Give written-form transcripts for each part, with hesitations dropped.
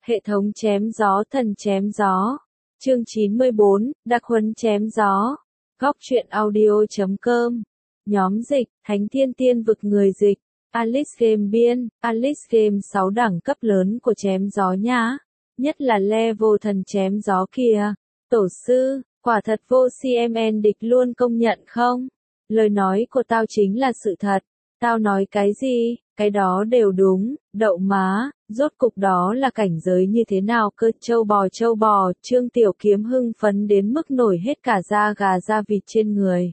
Hệ thống chém gió thần chém gió. Chương 94, đặc huấn chém gió. Góc truyện audio.com. Nhóm dịch, Thánh Thiên Tiên vực người dịch. Alice Game biên, Alice Game 6 đẳng cấp lớn của chém gió nhá. Nhất là level thần chém gió kìa. Tổ sư, quả thật vô CMN địch luôn công nhận không? Lời nói của tao chính là sự thật. Tao nói cái gì, cái đó đều đúng, đậu má, rốt cục đó là cảnh giới như thế nào cơ. Châu bò, Trương Tiểu Kiếm hưng phấn đến mức nổi hết cả da gà da vịt trên người.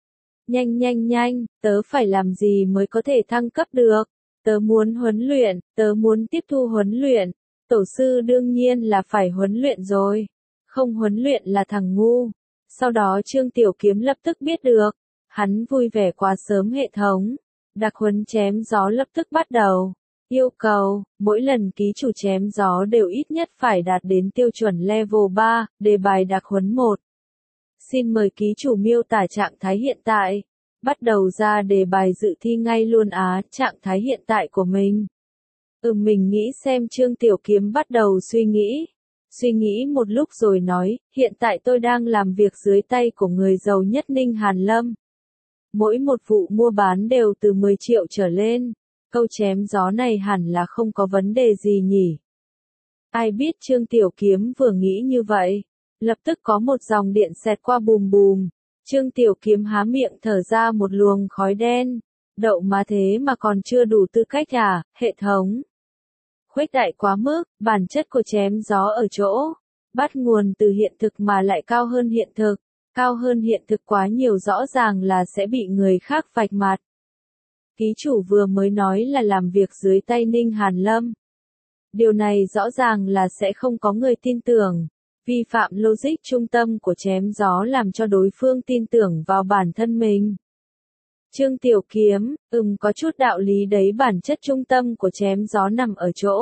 Nhanh, tớ phải làm gì mới có thể thăng cấp được? Tớ muốn huấn luyện, tớ muốn tiếp thu huấn luyện. Tổ sư đương nhiên là phải huấn luyện rồi. Không huấn luyện là thằng ngu. Sau đó Trương Tiểu Kiếm lập tức biết được. Hắn vui vẻ quá sớm. Hệ thống đặc huấn chém gió lập tức bắt đầu. Yêu cầu, mỗi lần ký chủ chém gió đều ít nhất phải đạt đến tiêu chuẩn level 3, đề bài đặc huấn 1. Xin mời ký chủ miêu tả trạng thái hiện tại. Bắt đầu ra đề bài dự thi ngay luôn á, trạng thái hiện tại của mình. Mình nghĩ xem. Trương Tiểu Kiếm bắt đầu suy nghĩ. Suy nghĩ một lúc rồi nói, hiện tại tôi đang làm việc dưới tay của người giàu nhất Ninh Hàn Lâm. Mỗi một vụ mua bán đều từ 10 triệu trở lên. Câu chém gió này hẳn là không có vấn đề gì nhỉ. Ai biết Trương Tiểu Kiếm vừa nghĩ như vậy. Lập tức có một dòng điện xẹt qua bùm bùm. Trương Tiểu Kiếm há miệng thở ra một luồng khói đen. Đậu má thế mà còn chưa đủ tư cách à, hệ thống. Khuếch đại quá mức, bản chất của chém gió ở chỗ. Bắt nguồn từ hiện thực mà lại cao hơn hiện thực. Cao hơn hiện thực quá nhiều rõ ràng là sẽ bị người khác vạch mặt. Ký chủ vừa mới nói là làm việc dưới tay Ninh Hàn Lâm. Điều này rõ ràng là sẽ không có người tin tưởng. Vi phạm logic trung tâm của chém gió làm cho đối phương tin tưởng vào bản thân mình. Trương Tiểu Kiếm, có chút đạo lý đấy. Bản chất trung tâm của chém gió nằm ở chỗ.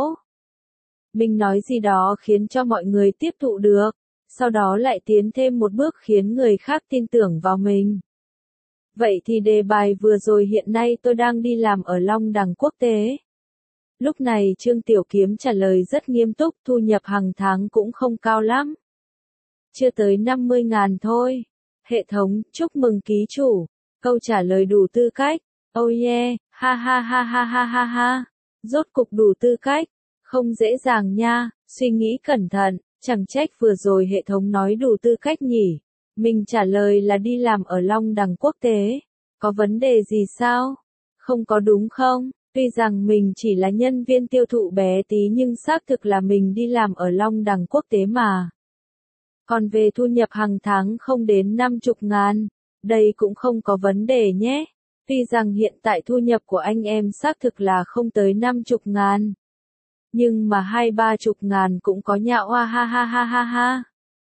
Mình nói gì đó khiến cho mọi người tiếp thụ được. Sau đó lại tiến thêm một bước khiến người khác tin tưởng vào mình. Vậy thì đề bài vừa rồi hiện nay tôi đang đi làm ở Long Đằng Quốc tế. Lúc này Trương Tiểu Kiếm trả lời rất nghiêm túc, thu nhập hàng tháng cũng không cao lắm. Chưa tới 50.000 thôi. Hệ thống, chúc mừng ký chủ. Câu trả lời đủ tư cách. Oh yeah, ha ha ha ha ha ha ha. Rốt cục đủ tư cách. Không dễ dàng nha, suy nghĩ cẩn thận. Chẳng trách vừa rồi hệ thống nói đủ tư cách nhỉ. Mình trả lời là đi làm ở Long Đằng Quốc tế. Có vấn đề gì sao? Không có đúng không? Tuy rằng mình chỉ là nhân viên tiêu thụ bé tí nhưng xác thực là mình đi làm ở Long Đằng Quốc tế mà. Còn về thu nhập hàng tháng không đến 50.000, đây cũng không có vấn đề nhé. Tuy rằng hiện tại thu nhập của anh em xác thực là không tới 50.000. Nhưng mà 20-30.000 cũng có nhạo hoa ha ha ha ha ha.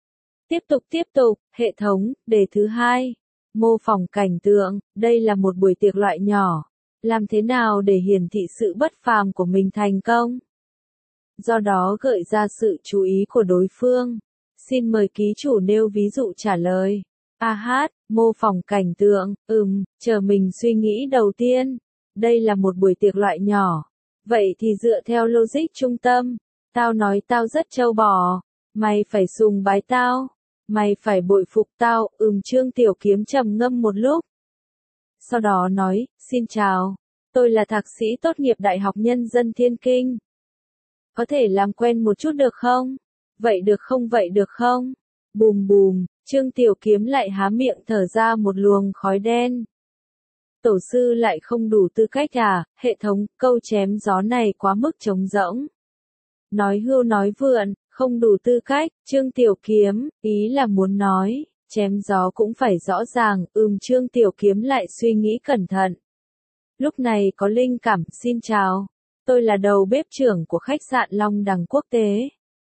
Tiếp tục, hệ thống, đề thứ 2. Mô phỏng cảnh tượng, đây là một buổi tiệc loại nhỏ. Làm thế nào để hiển thị sự bất phàm của mình thành công? Do đó gợi ra sự chú ý của đối phương. Xin mời ký chủ nêu ví dụ trả lời. Mô phỏng cảnh tượng, chờ mình suy nghĩ đầu tiên. Đây là một buổi tiệc loại nhỏ. Vậy thì dựa theo logic trung tâm, tao nói tao rất trâu bò, mày phải sùng bái tao, mày phải bội phục tao. Trương Tiểu Kiếm trầm ngâm một lúc. Sau đó nói, xin chào, tôi là thạc sĩ tốt nghiệp Đại học Nhân dân Thiên Kinh. Có thể làm quen một chút được không? Vậy được không? Bùm bùm, Trương Tiểu Kiếm lại há miệng thở ra một luồng khói đen. Tổ sư lại không đủ tư cách à? Hệ thống, câu chém gió này quá mức trống rỗng. Nói hưu nói vượn, không đủ tư cách. Trương Tiểu Kiếm, ý là muốn nói, chém gió cũng phải rõ ràng. Trương Tiểu Kiếm lại suy nghĩ cẩn thận. Lúc này có linh cảm. Xin chào, tôi là đầu bếp trưởng của khách sạn Long Đằng Quốc tế.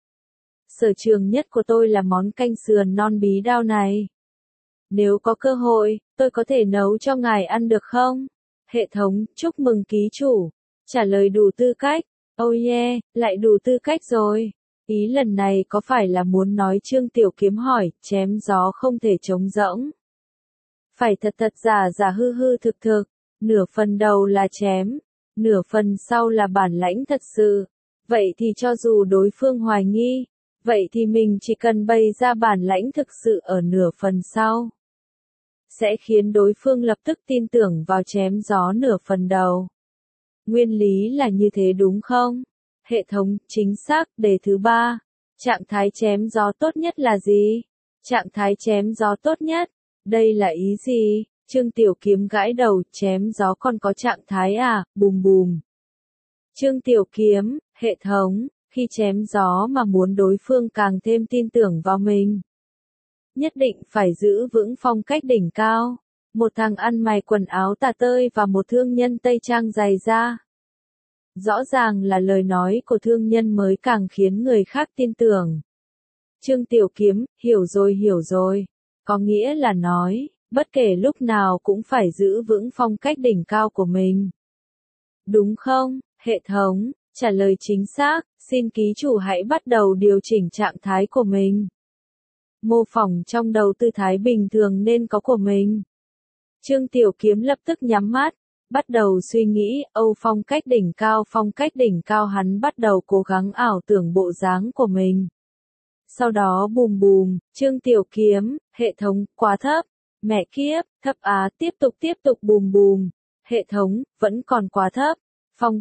Sở trường nhất của tôi là món canh sườn non bí đao này. Nếu có cơ hội, tôi có thể nấu cho ngài ăn được không? Hệ thống, chúc mừng ký chủ. Trả lời đủ tư cách. Oh yeah, lại đủ tư cách rồi. Ý lần này có phải là muốn nói? Trương Tiểu Kiếm hỏi, chém gió không thể trống rỗng. Phải thật giả hư thực. Nửa phần đầu là chém, nửa phần sau là bản lãnh thật sự. Vậy thì cho dù đối phương hoài nghi, vậy thì mình chỉ cần bày ra bản lãnh thực sự ở nửa phần sau, sẽ khiến đối phương lập tức tin tưởng vào chém gió nửa phần đầu. Nguyên lý là như thế đúng không? Hệ thống, chính xác. Đề thứ 3. Trạng thái chém gió tốt nhất là gì? Trạng thái chém gió tốt nhất? Đây là ý gì? Trương Tiểu Kiếm gãi đầu, chém gió còn có trạng thái à? Bùm bùm. Trương Tiểu Kiếm, hệ thống, khi chém gió mà muốn đối phương càng thêm tin tưởng vào mình, nhất định phải giữ vững phong cách đỉnh cao. Một thằng ăn mày quần áo tà tơi và một thương nhân Tây Trang dày da. Rõ ràng là lời nói của thương nhân mới càng khiến người khác tin tưởng. Trương Tiểu Kiếm, hiểu rồi. Có nghĩa là nói, bất kể lúc nào cũng phải giữ vững phong cách đỉnh cao của mình. Đúng không, hệ thống? Trả lời chính xác, xin ký chủ hãy bắt đầu điều chỉnh trạng thái của mình. Mô phỏng trong đầu tư thái bình thường nên có của mình. Trương Tiểu Kiếm lập tức nhắm mắt, bắt đầu suy nghĩ, phong cách đỉnh cao hắn bắt đầu cố gắng ảo tưởng bộ dáng của mình. Sau đó bùm bùm, Trương Tiểu Kiếm, hệ thống, quá thấp, mẹ kiếp, thấp á, tiếp tục bùm bùm, hệ thống, vẫn còn quá thấp, phong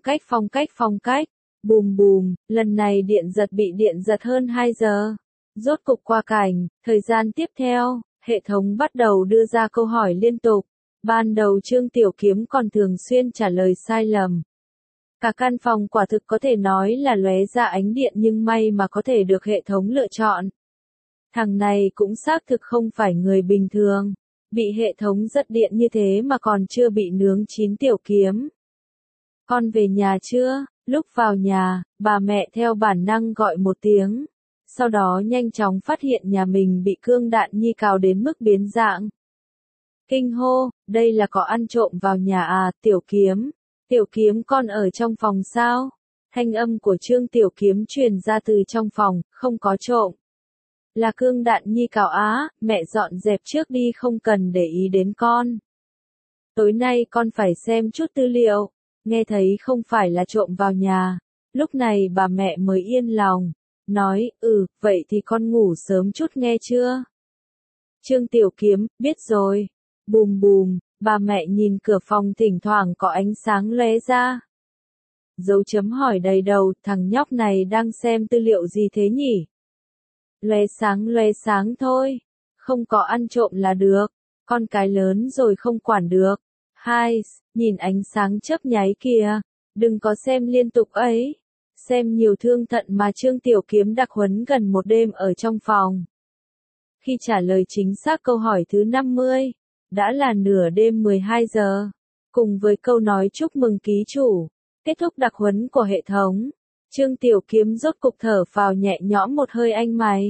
cách, bùm bùm, lần này điện giật bị điện giật hơn 2 giờ. Rốt cục qua cảnh, thời gian tiếp theo, hệ thống bắt đầu đưa ra câu hỏi liên tục. Ban đầu Trương Tiểu Kiếm còn thường xuyên trả lời sai lầm. Cả căn phòng quả thực có thể nói là lóe ra ánh điện nhưng may mà có thể được hệ thống lựa chọn. Thằng này cũng xác thực không phải người bình thường. Bị hệ thống giật điện như thế mà còn chưa bị nướng chín. Tiểu Kiếm, con về nhà chưa? Lúc vào nhà, bà mẹ theo bản năng gọi một tiếng. Sau đó nhanh chóng phát hiện nhà mình bị cương đạn nhi cào đến mức biến dạng. Kinh hô, đây là có ăn trộm vào nhà à? Tiểu Kiếm con ở trong phòng sao? Thanh âm của Trương Tiểu Kiếm truyền ra từ trong phòng, không có trộm. Là cương đạn nhi cào á, mẹ dọn dẹp trước đi không cần để ý đến con. Tối nay con phải xem chút tư liệu, nghe thấy không phải là trộm vào nhà. Lúc này bà mẹ mới yên lòng, nói, vậy thì con ngủ sớm chút nghe chưa? Trương Tiểu Kiếm, biết rồi. Bùm bùm, bà mẹ nhìn cửa phòng thỉnh thoảng có ánh sáng lóe ra. Dấu chấm hỏi đầy đầu, thằng nhóc này đang xem tư liệu gì thế nhỉ? Lóe sáng thôi, không có ăn trộm là được, con cái lớn rồi không quản được. Hai, nhìn ánh sáng chớp nháy kìa, đừng có xem liên tục ấy. Xem nhiều thương thận mà. Trương Tiểu Kiếm đặc huấn gần một đêm ở trong phòng. Khi trả lời chính xác câu hỏi thứ 50, đã là nửa đêm 12 giờ. Cùng với câu nói chúc mừng ký chủ, kết thúc đặc huấn của hệ thống, Trương Tiểu Kiếm rốt cục thở phào nhẹ nhõm một hơi. Anh mày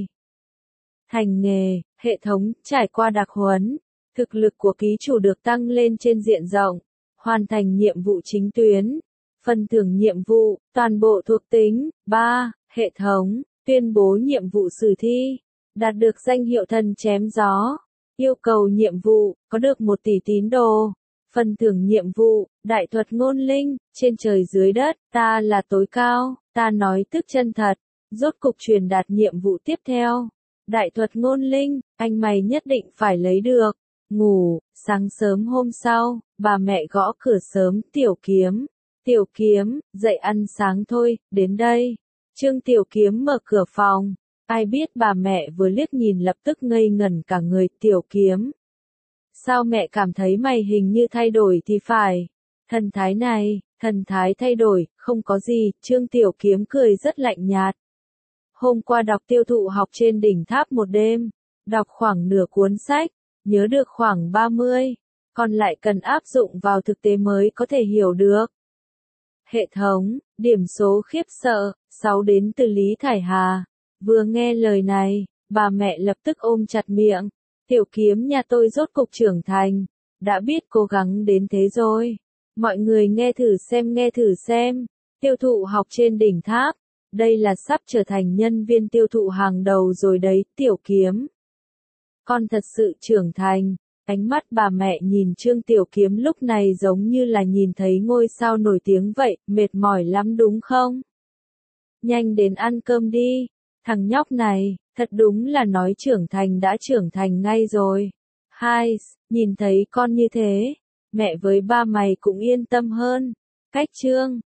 thành nghề, hệ thống, trải qua đặc huấn, thực lực của ký chủ được tăng lên trên diện rộng, hoàn thành nhiệm vụ chính tuyến, phần thưởng nhiệm vụ, toàn bộ thuộc tính. 3. Hệ thống, tuyên bố nhiệm vụ sử thi, đạt được danh hiệu thần chém gió. Yêu cầu nhiệm vụ, có được 1 tỷ tín đồ. Phần thưởng nhiệm vụ, đại thuật ngôn linh, trên trời dưới đất, ta là tối cao, ta nói tức chân thật. Rốt cục truyền đạt nhiệm vụ tiếp theo. Đại thuật ngôn linh, anh mày nhất định phải lấy được. Ngủ, sáng sớm hôm sau, bà mẹ gõ cửa sớm. Tiểu Kiếm, dậy ăn sáng thôi, đến đây. Trương Tiểu Kiếm mở cửa phòng. Ai biết bà mẹ vừa liếc nhìn lập tức ngây ngẩn cả người. Tiểu Kiếm, sao mẹ cảm thấy mày hình như thay đổi thì phải? Thần thái thay đổi, không có gì. Trương Tiểu Kiếm cười rất lạnh nhạt. Hôm qua đọc tiêu thụ học trên đỉnh tháp một đêm, đọc khoảng nửa cuốn sách, nhớ được khoảng 30, còn lại cần áp dụng vào thực tế mới có thể hiểu được. Hệ thống, điểm số khiếp sợ, 6 đến từ Lý Thải Hà. Vừa nghe lời này, bà mẹ lập tức ôm chặt miệng. Tiểu Kiếm nhà tôi rốt cục trưởng thành, đã biết cố gắng đến thế rồi. Mọi người nghe thử xem. Tiêu thụ học trên đỉnh tháp, đây là sắp trở thành nhân viên tiêu thụ hàng đầu rồi đấy. Tiểu Kiếm, con thật sự trưởng thành. Ánh mắt bà mẹ nhìn Trương Tiểu Kiếm lúc này giống như là nhìn thấy ngôi sao nổi tiếng vậy. Mệt mỏi lắm đúng không? nhanh đến ăn cơm đi. Thằng nhóc này, thật đúng là nói trưởng thành đã trưởng thành ngay rồi. Hai, nhìn thấy con như thế, mẹ với ba mày cũng yên tâm hơn. Cách chương